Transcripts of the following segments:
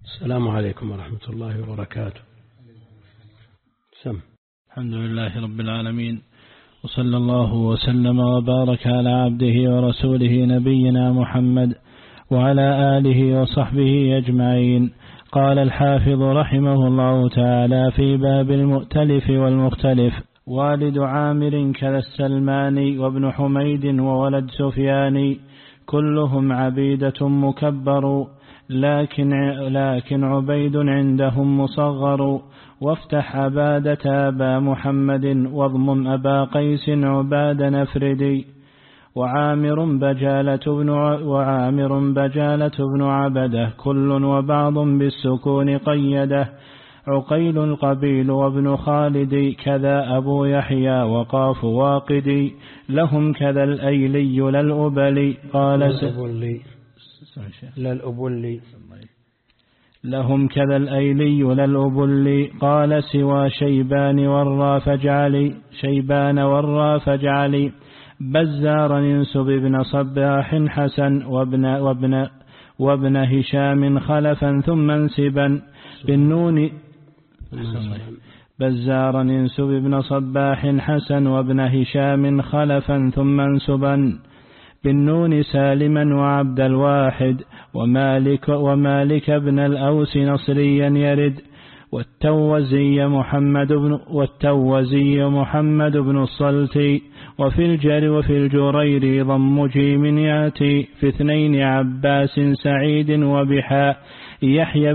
السلام عليكم ورحمة الله وبركاته. الحمد لله رب العالمين، وصلى الله وسلم وبارك على عبده ورسوله نبينا محمد وعلى آله وصحبه أجمعين. قال الحافظ رحمه الله تعالى في باب المؤتلف والمختلف: والد عامر كذا السلماني وابن حميد وولد سفيان كلهم عبيدة مكبر، لكن عبيد عندهم مصغر. وافتح عبادة أبا محمد واضمم أبا قيس عبادا نفردي. وعامر بجالة بن عبده كل وبعض بالسكون قيده. عقيل القبيل وابن خالد كذا أبو يحيى وقاف واقدي. لهم كذا الأيلي للأبلي لهم كذا الأيلي للأبلي. قال سوى شيبان ورى فاجعلي. بزار ينسب ابن صباح حسن وابن هشام خلفا ثم انسبا بالنون. بزار ينسب ابن صباح حسن وابن هشام خلفا ثم انسبا بالنون سالما وعبد الواحد. ومالك ابن الأوس نصريا يرد. والتوزي محمد بن الصلت. وفي الجرير ضم جيم ياتي. في اثنين عباس سعيد وبحاء. يحيى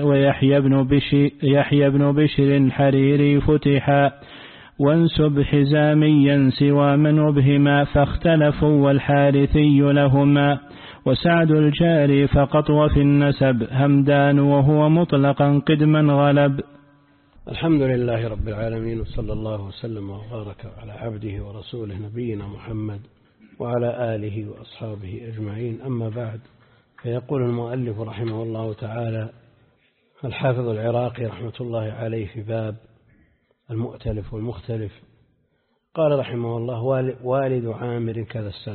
بن بشر الحريري فتحا. وانسب حزاميا سوى من وبهما فاختلفوا والحارثي لهما. وسعد الجاري فقط وفي النسب همدان وهو مطلقا قدما غلب. الحمد لله رب العالمين، وصلى الله وسلم وبارك على عبده ورسوله نبينا محمد وعلى آله وأصحابه أجمعين. أما بعد، فيقول المؤلف رحمه الله تعالى الحافظ العراقي رحمة الله عليه في باب المؤتلف والمختلف، قال رحمه الله: والد عامر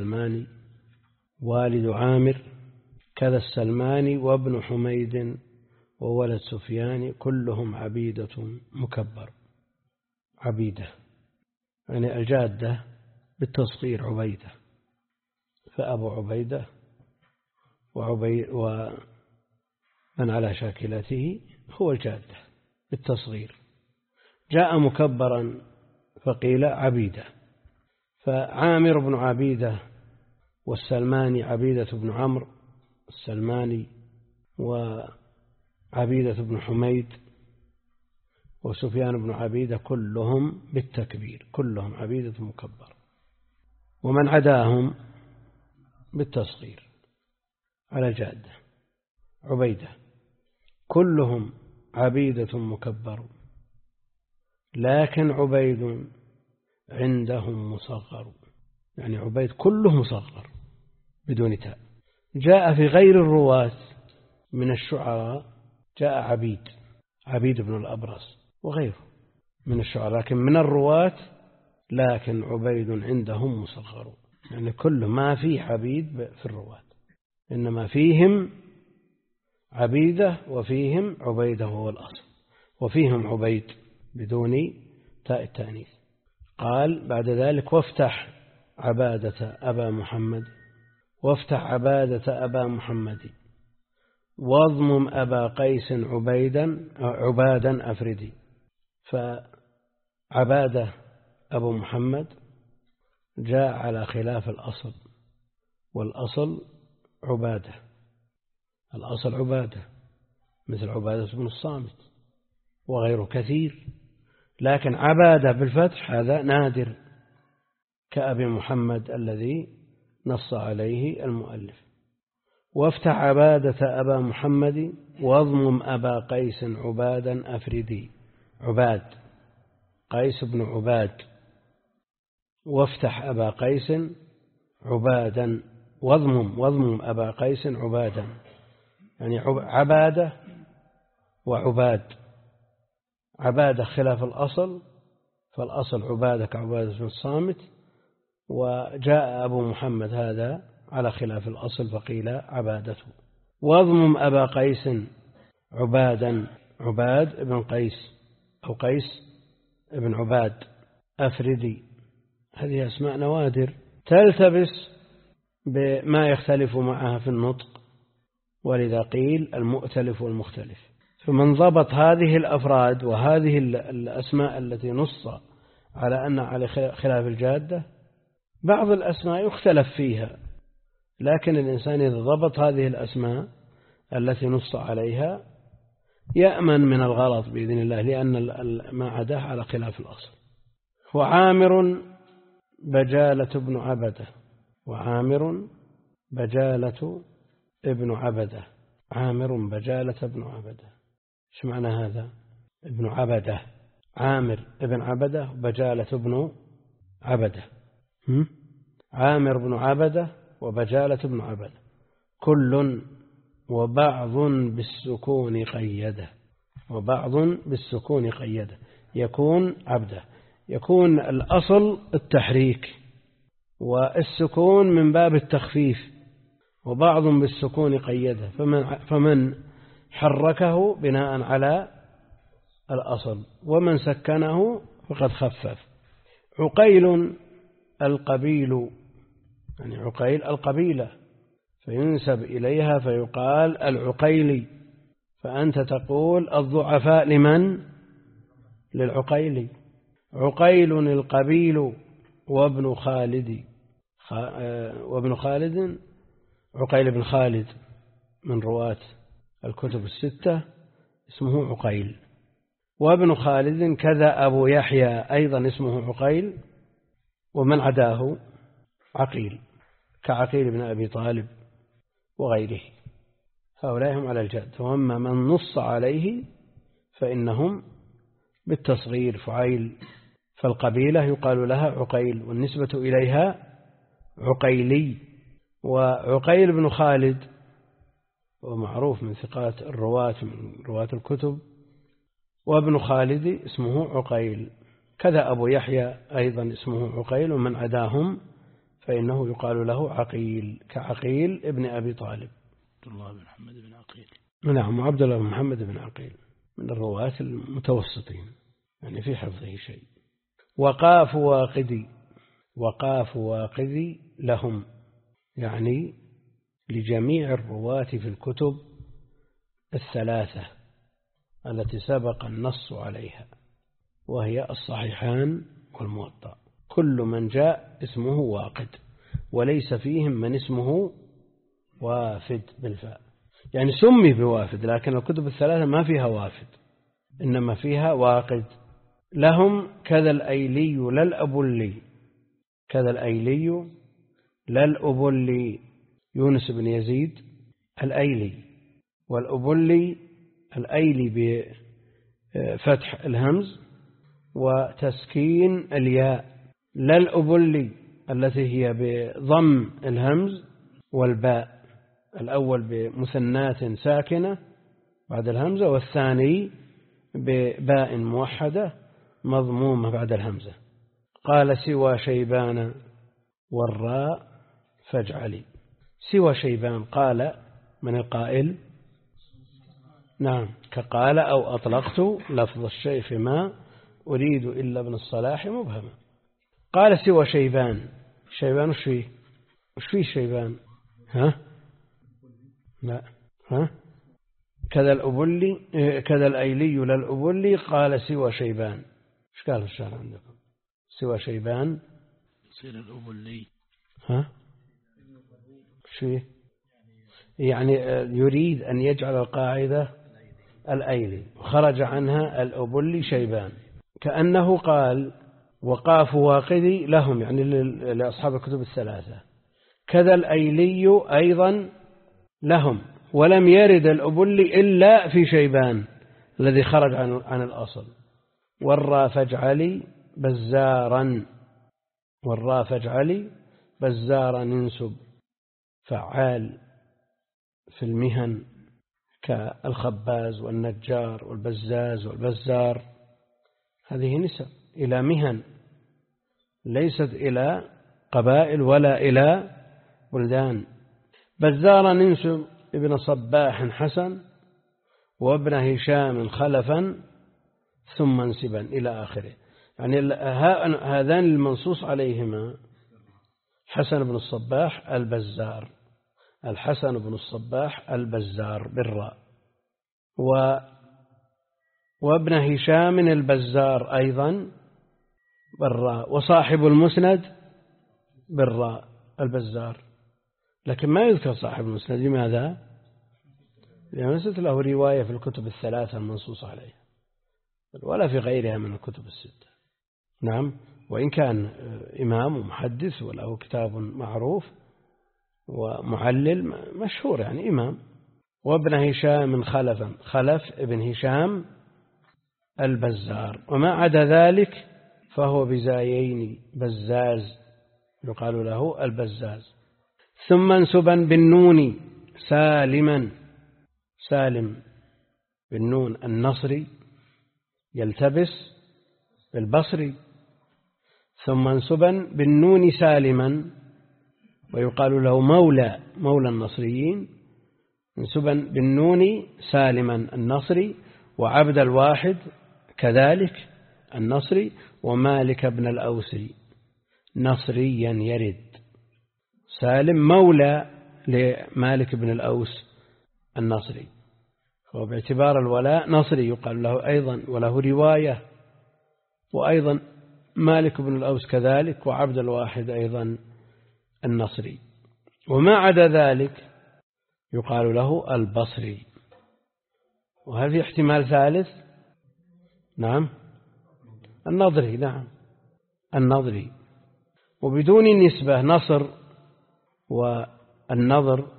كذا السلماني وابن حميد وولد سفيان كلهم عبيدة مكبر. عبيدة يعني الجادة بالتصغير عبيدة، فأبو عبيدة ومن على شاكلته هو الجادة بالتصغير. جاء مكبرا فقيل عبيدة. فعامر بن عبيدة والسلماني عبيدة بن عمرو السلماني، وعبيدة بن حميد وسفيان بن عبيدة كلهم بالتكبير، كلهم عبيدة مكبر. ومن عداهم بالتصغير على جادة عبيدة كلهم عبيدة مكبر، لكن عبيد عندهم مصغر. يعني عبيد كله مصغر بدون تاء. جاء في غير الرواة من الشعراء جاء عبيد بن الأبرص وغيره من الشعراء، لكن من الرواة لكن عبيد عندهم مصغر. يعني كل ما فيه عبيد في الرواة، إنما فيهم عبيدة وفيهم عبيدة هو الأصل، وفيهم عبيد بدون تاء التأنيث. قال بعد ذلك: وافتح عبادة أبا محمد، وافتح عبادة أبا محمد واضمم أبا قيس عبادا أفردي. فعبادة أبو محمد جاء على خلاف الأصل، والأصل عبادة، الأصل عبادة مثل عبادة بن الصامت وغيره كثير، لكن عبادة بالفتح هذا نادر كأبي محمد الذي نص عليه المؤلف. وافتح عبادة أبا محمد واضمم أبا قيس عبادا أفردي. عباد قيس بن عباد. وافتح أبا قيس عبادا واضمم أبا قيس عبادا، يعني عبادة وعباد. عبادة خلاف الأصل، فالأصل عبادة كعبادة بن الصامت، وجاء أبو محمد هذا على خلاف الأصل فقيل عبادته. واضمم أبا قيس عبادا، عباد بن قيس أو قيس بن عباد، أفردي. هذه أسماء نوادر تلتبس بما يختلف معها في النطق، ولذا قيل المؤتلف والمختلف. فمن ضبط هذه الأفراد وهذه الأسماء التي نص على أن على خلاف الجادة، بعض الأسماء يختلف فيها، لكن الإنسان إذا ضبط هذه الأسماء التي نص عليها يأمن من الغلط بإذن الله، لأن ما عداه على خلاف الأصل. وعامر بجالة بن عبده، وعامر بجالة ابن عبده، عامر بجالة ابن عبده. ايش معنى هذا؟ ابن عبده، عامر ابن عبده وبجالة ابن عبده. عامر بن عبده وبجالة ابن عبده، كل وبعض بالسكون قيده، وبعض بالسكون قيده، يكون عبده، يكون الأصل التحريك والسكون من باب التخفيف، وبعض بالسكون قيده، فمن حركه بناء على الأصل، ومن سكنه فقد خفف. عقيل القبيل، يعني عقيل القبيلة، فينسب إليها فيقال العقيلي، فأنت تقول الضعفاء لمن؟ للعقيلي. عقيل القبيل وابن خالد، وابن خالد عقيل بن خالد من رواة الكتب الستة اسمه عقيل. وابن خالد كذا أبو يحيى أيضا اسمه عقيل، ومن عداه عقيل كعقيل بن أبي طالب وغيره، هؤلاء هم على الجد. وأما من نص عليه فإنهم بالتصغير فعيل، فالقبيلة يقال لها عقيل والنسبة إليها عقيلي. وعقيل بن خالد ومعروف من ثقات الرواة من رواة الكتب، وابن خالد اسمه عقيل، كذا أبو يحيى أيضا اسمه عقيل، ومن عداهم فإنه يقال له عقيل كعقيل ابن أبي طالب. عبد الله بن محمد بن عقيل، نعم، عبد الله بن محمد بن عقيل من الرواة المتوسطين، يعني في حفظه شيء. وقاف واقدي، وقاف واقدي لهم، يعني لجميع الرواة في الكتب الثلاثة التي سبق النص عليها، وهي الصحيحان والموطأ، كل من جاء اسمه واقد، وليس فيهم من اسمه وافد بالفاء، يعني سمي بوافد، لكن الكتب الثلاثة ما فيها وافد، إنما فيها واقد. لهم كذا الأيلي للأبلي، كذا الأيلي للأبلي، يونس بن يزيد الأيلي، والأبلي الأيلي بفتح الهمز وتسكين الياء، للأبلي التي هي بضم الهمز والباء، الأول بمثنات ساكنة بعد الهمزة، والثاني بباء موحدة مضمومة بعد الهمزة. قال سوى شيبان والراء فاجعلي. سوى شيبان قال من القائل؟ نعم، كقال أو أطلقت لفظ الشيخ ما أريد إلا ابن الصلاح مبهما. قال سوى شيبان، شيبان وش فيه؟ وش فيه شيبان؟ ها؟ لا، ها؟ كذا الأبلي، كذا الأيلي للأبلي، قال سوى شيبان. ايش قال الشعر عندكم؟ سوى شيبان يصير الأبلي، ها؟ شيء يعني يريد أن يجعل القاعدة الأيلي وخرج عنها الأبلي شيبان، كأنه قال وقاف واقدي لهم، يعني لأصحاب الكتب الثلاثة، كذا الأيلي أيضا لهم، ولم يرد الأبلي إلا في شيبان الذي خرج عن الأصل. والراء فاجعلي بزارا، والراء فاجعلي بزارا ننسب فعال في المهن كالخباز والنجار والبزاز والبزار، هذه نسب إلى مهن ليست إلى قبائل ولا إلى بلدان. بزارا ننسب ابن صباح حسن، وابن هشام خلفا ثم انسبا إلى آخره. يعني هذان المنصوص عليهما حسن بن الصباح البزار، الحسن بن الصباح البزار بالراء، وابن هشام البزار أيضا بالراء، وصاحب المسند بالراء البزار. لكن ما يذكر صاحب المسند. لماذا؟ لأنه ليست له رواية في الكتب الثلاثة المنصوص عليها ولا في غيرها من الكتب الستة. نعم، وإن كان إمام ومحدث وله كتاب معروف ومعلل مشهور، يعني إمام. وابن هشام خلفا، خلف ابن هشام البزار، وما عدا ذلك فهو بزايين بزاز يقال له البزاز. ثم انسبا بالنون سالما، سالم بالنون النصري يلتبس بالبصري. ثم انسبا بالنون سالما ويقال له مولى النصريين، انسبا بالنون سالما النصري، وعبد الواحد كذلك النصري، ومالك بن الأوسي نصريا يرد. سالم مولى لمالك بن الأوس النصري، هو باعتبار الولاء نصري يقال له أيضا، وله رواية. وأيضا مالك بن الأوس كذلك، وعبد الواحد أيضا النصري. وما عدا ذلك يقال له البصري. وهل في احتمال ثالث؟ نعم، النضري. نعم، النضري. وبدون النسبة نصر والنضر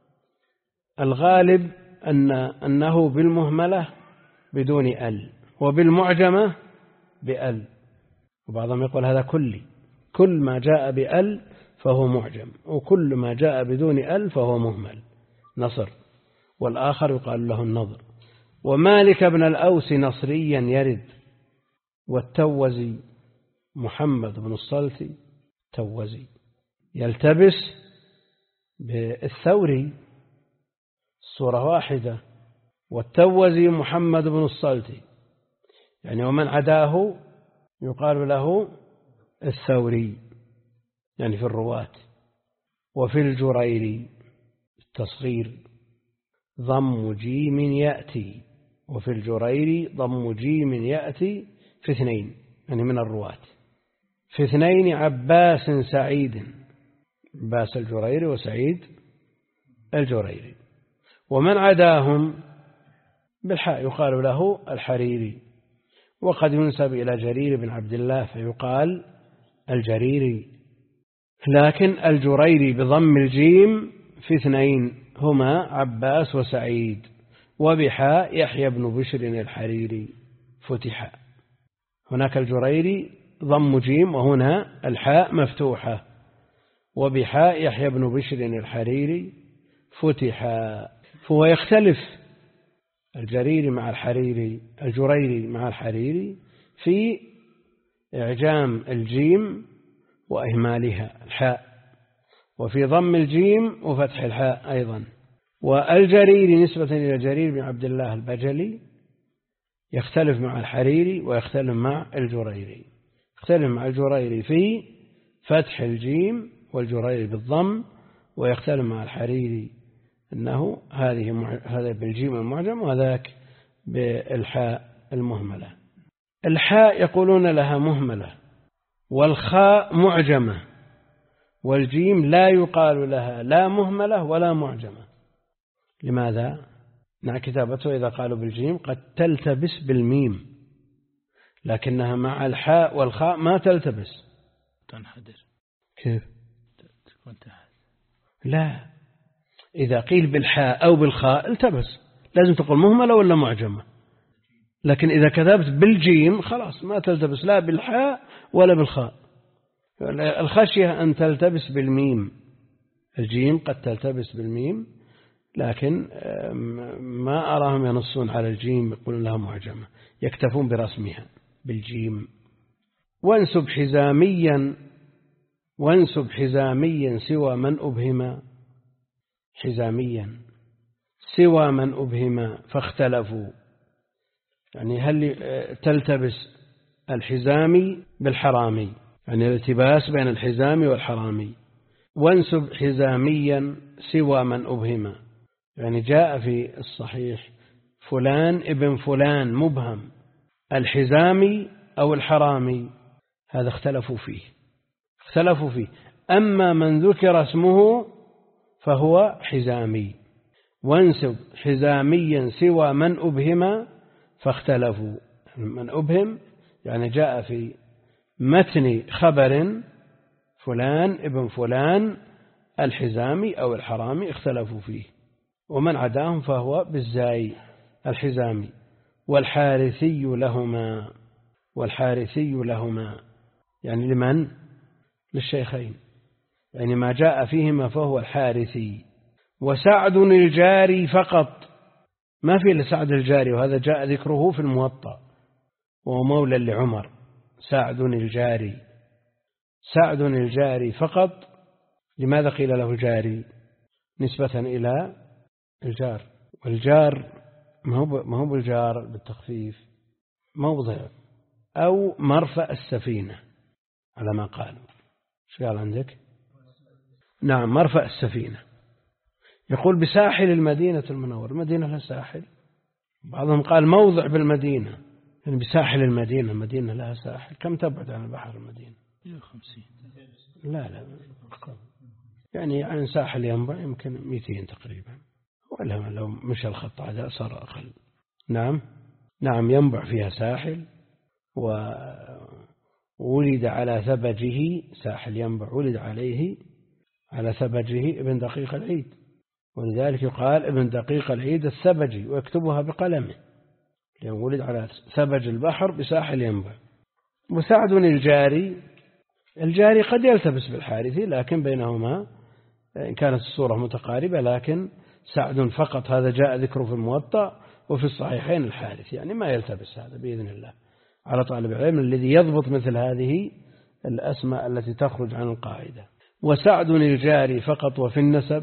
الغالب أنه بالمهملة بدون ال، وبالمعجمة بال، وبعضهم يقول هذا كل ما جاء بال فهو معجم، وكل ما جاء بدون ال فهو مهمل، نصر. والآخر يقال له النضر. ومالك بن الأوس نصريا يرد. والتوزي محمد بن الصلتي توزي يلتبس بالثوري، صورة واحدة. والتوزي محمد بن الصلتي، يعني ومن عداه يقال له الثوري، يعني في الرواة. وفي الجريري التصغير ضم جيم يأتي، وفي الجريري ضم جيم يأتي في اثنين، يعني من الرواة. في اثنين عباس سعيد، عباس الجريري وسعيد الجريري. ومن عداهم بالحاء يقال له الحريري. وقد ينسب إلى جرير بن عبد الله فيقال الجريري، لكن الجريري بضم الجيم في اثنين هما عباس وسعيد. وبحاء يحيى بن بشر الحريري فتح. هناك الجريري ضم جيم، وهنا الحاء مفتوحة. وبحاء يحيى بن بشر الحريري فتح. فهو يختلف الجريري مع الحريري، الجريري مع الحريري في إعجام الجيم وإهمالها الحاء، وفي ضم الجيم وفتح الحاء أيضا. والجريري نسبة إلى جرير بن عبد الله البجلي يختلف مع الحريري ويختلف مع الجريري. يختلف مع الجريري في فتح الجيم والجريري بالضم، ويختلف مع الحريري أنه هذا بالجيم المعجم وذاك بالحاء المهملة. الحاء يقولون لها مهملة، والخاء معجمة، والجيم لا يقال لها لا مهملة ولا معجمة. لماذا؟ مع كتابته إذا قالوا بالجيم قد تلتبس بالميم، لكنها مع الحاء والخاء ما تلتبس، تنحدر. كيف؟ تكون تحت. لا، إذا قيل بالحاء أو بالخاء التبس، لازم تقول مهملة ولا معجمة. لكن إذا كتبت بالجيم خلاص ما تلتبس لا بالحاء ولا بالخاء. الخشية أن تلتبس بالميم. الجيم قد تلتبس بالميم، لكن ما أراهم ينصون على الجيم يقولون لها معجمة، يكتفون برسمها بالجيم. وانسب حزاميا سوى من أبهم، حزاميا سوى من أبهم فاختلفوا، يعني هل تلتبس الحزامي بالحرامي، يعني الالتباس بين الحزامي والحرامي. وانسب حزاميا سوى من أبهم، يعني جاء في الصحيح فلان ابن فلان مبهم، الحزامي أو الحرامي، هذا اختلفوا فيه. أما من ذكر اسمه فهو حزامي. وانسب حزاميا سوى من أبهم فاختلفوا. من أبهم يعني جاء في متن خبر فلان ابن فلان الحزامي أو الحرامي، اختلفوا فيه. ومن عداهم فهو بالزاي الحزامي. والحارثي لهما يعني لمن؟ للشيخين، يعني ما جاء فيهما فهو الحارثي. وسعد الجاري فقط، ما في إلا سعد الجاري، وهذا جاء ذكره في الموطأ، وهو مولى لعمر. سعد الجاري فقط. لماذا قيل له جاري؟ نسبة إلى الجار، والجار ما هو بالجار بالتخفيف، موضع أو مرفأ السفينة على ما قالوا. شو قال عندك؟ نعم، مرفأ السفينة. يقول بساحل المدينة المنورة، المدينة لها ساحل، بعضهم قال موضع بالمدينة، يعني بساحل المدينة، المدينة لها ساحل. كم تبعد عن البحر المدينة؟ 150. لا يعني عن ساحل ينبع يمكن 200 تقريبا، ولا لو مشى الخط هذا صار أقل. نعم ينبع فيها ساحل، وولد على ثبجه ساحل ينبع، ولد عليه على ثبجه ابن دقيق العيد، ولذلك يقال ابن دقيق العيد الثبجي، ويكتبها بقلمه لأنه ولد على ثبج البحر بساحل ينبع. وسعد الجاري قد يلتبس بالحارثي، لكن بينهما إن كانت الصورة متقاربة، لكن سعد فقط هذا جاء ذكره في الموطأ، وفي الصحيحين الحارث، يعني ما يلتبس هذا بإذن الله على طالب العلم الذي يضبط مثل هذه الأسماء التي تخرج عن القاعدة. وسعد الجاري فقط. وفي النسب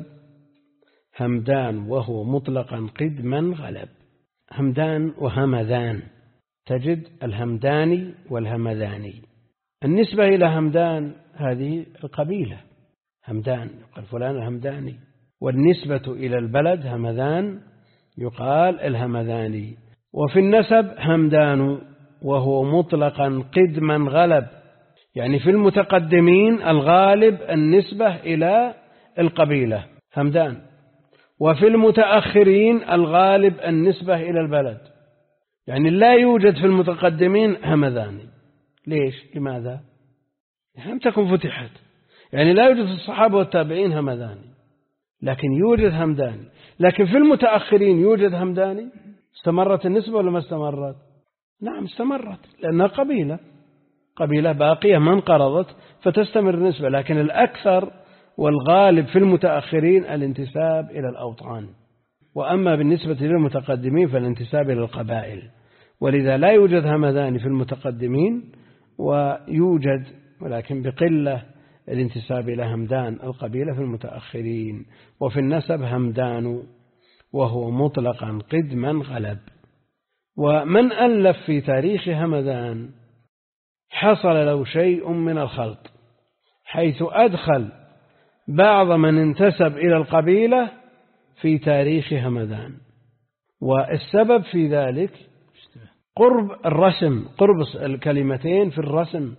همدان وهو مطلقا قدما غلب. همدان وهمذان، تجد الهمداني والهمذاني. النسبة إلى همدان هذه القبيلة، همدان يقال فلان الهمداني، والنسبة إلى البلد همذان يقال الهمذاني. وفي النسب همدان وهو مطلقا قدما غلب، يعني في المتقدمين الغالب النسبة إلى القبيلة همدان، وفي المتأخرين الغالب النسبة إلى البلد، يعني لا يوجد في المتقدمين همذاني. ليش؟ لماذا؟ لم تكن فتحت، يعني لا يوجد في الصحابة والتابعين همذاني، لكن يوجد همداني. لكن في المتأخرين يوجد همداني. استمرت النسبة ولا ما استمرت؟ نعم استمرت، لأنها قبيلة باقية ما انقرضت، فتستمر النسبة. لكن الأكثر والغالب في المتأخرين الانتساب إلى الأوطان، وأما بالنسبة للمتقدمين فالانتساب إلى القبائل. ولذا لا يوجد همذان في المتقدمين، ويوجد ولكن بقلة الانتساب إلى همدان القبيلة في المتأخرين. وفي النسب همدان وهو مطلقا قدما غلب. ومن ألف في تاريخ همدان حصل له شيء من الخلط، حيث أدخل بعض من انتسب إلى القبيلة في تاريخ همدان. والسبب في ذلك قرب الرسم، قرب الكلمتين في الرسم،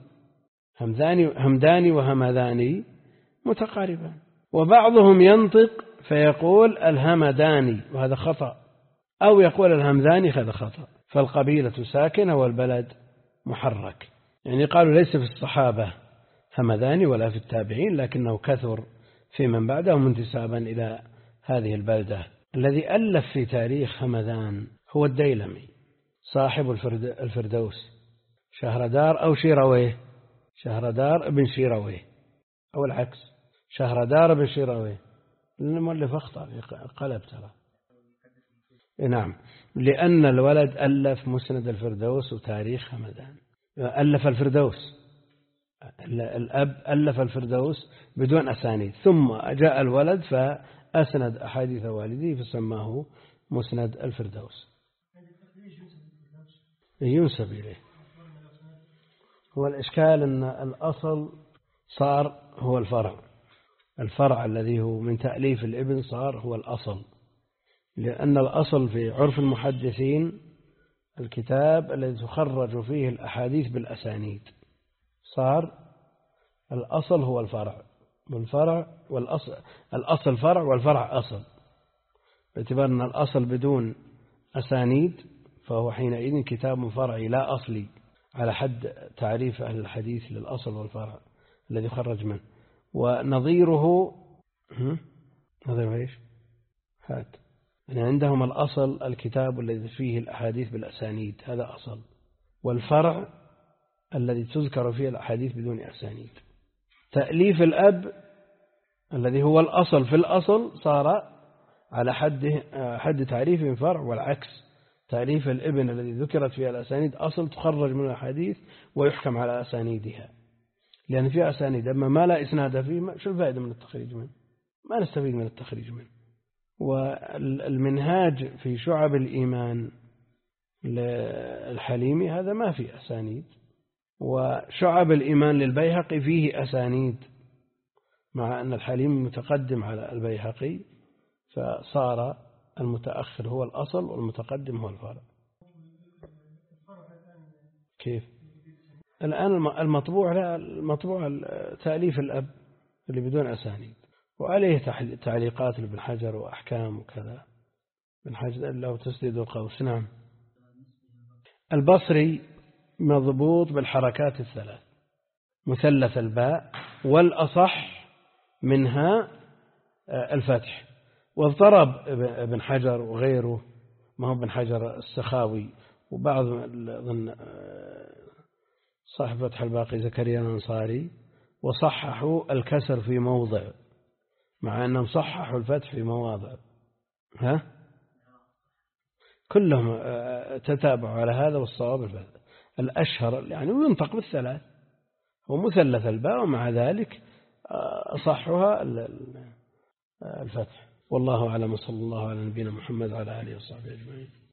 همداني وهمذاني متقاربان. وبعضهم ينطق فيقول الهمداني وهذا خطأ، أو يقول الهمذاني هذا خطأ، فالقبيلة ساكنة والبلد محرك. يعني قالوا ليس في الصحابة همذاني ولا في التابعين، لكنه كثر في من بعدهم انتسابا إلى هذه البلدة. الذي ألف في تاريخ همدان هو الديلمي صاحب الفردوس، شهردار أو شيرويه، شهردار ابن شيرويه، أو العكس شهردار ابن شيرويه، لأن المؤلف أخطأ قلب ترى. نعم، لأن الولد ألف مسند الفردوس وتاريخ همدان، ألف الفردوس، الأب ألف الفردوس بدون أسانيد، ثم جاء الولد أسند أحاديث والده فسماه مسند الفردوس. ينسب إليه. هو الإشكال أن الأصل صار هو الفرع الذي هو من تأليف الابن صار هو الأصل، لأن الأصل في عرف المحدثين الكتاب الذي تخرج فيه الأحاديث بالأسانيد، صار الأصل هو الفرع، الأصل فرع والفرع أصل، باعتبار أن الأصل بدون أسانيد فهو حينئذ كتاب فرعي لا أصلي على حد تعريف أهل الحديث للأصل والفرع الذي خرج منه. ونظيره نظيره إيش؟ هات يعني عندهم الأصل الكتاب الذي فيه الأحاديث بالأسانيد هذا أصل، والفرع الذي تذكر فيه الأحاديث بدون أسانيد. تأليف الأب الذي هو الأصل في الأصل صار على حد تعريف فرع، والعكس تأليف الابن الذي ذكرت فيها الأسانيد أصل تخرج من الحديث ويحكم على أسانيدها، لأن فيها أسانيد أما ما لا إسناد فيه شو الفائدة من التخريج منه؟ ما نستفيد من التخريج منه. والمنهاج في شعب الإيمان للحليمي هذا ما فيه أسانيد، وشعب الإيمان للبيهقي فيه أسانيد، مع أن الحليمي متقدم على البيهقي، فصار المتأخر هو الأصل والمتقدم هو الفرع. كيف؟ الآن المطبوع لا، المطبوع تأليف الأب اللي بدون أسانيد، وعليه تعليقات لابن حجر وأحكام وكذا. ابن حجر له تسديد القوس. نعم. البصري مضبوط بالحركات الثلاث، مثلث الباء، والأصح منها الفتح. واضطرب ابن حجر وغيره، ما هو ابن حجر السخاوي وبعض صاحب فتح الباقي زكريا الأنصاري، وصححوا الكسر في موضع مع أنهم صححوا الفتح في مواضع. كلهم تتابعوا على هذا، والصواب الأشهر يعني وينطق بالثلاث هو مثلث الباء، ومع ذلك أصحها الفتح. والله أعلم، صلى الله على نبينا محمد وعلى آله وصحبه أجمعين.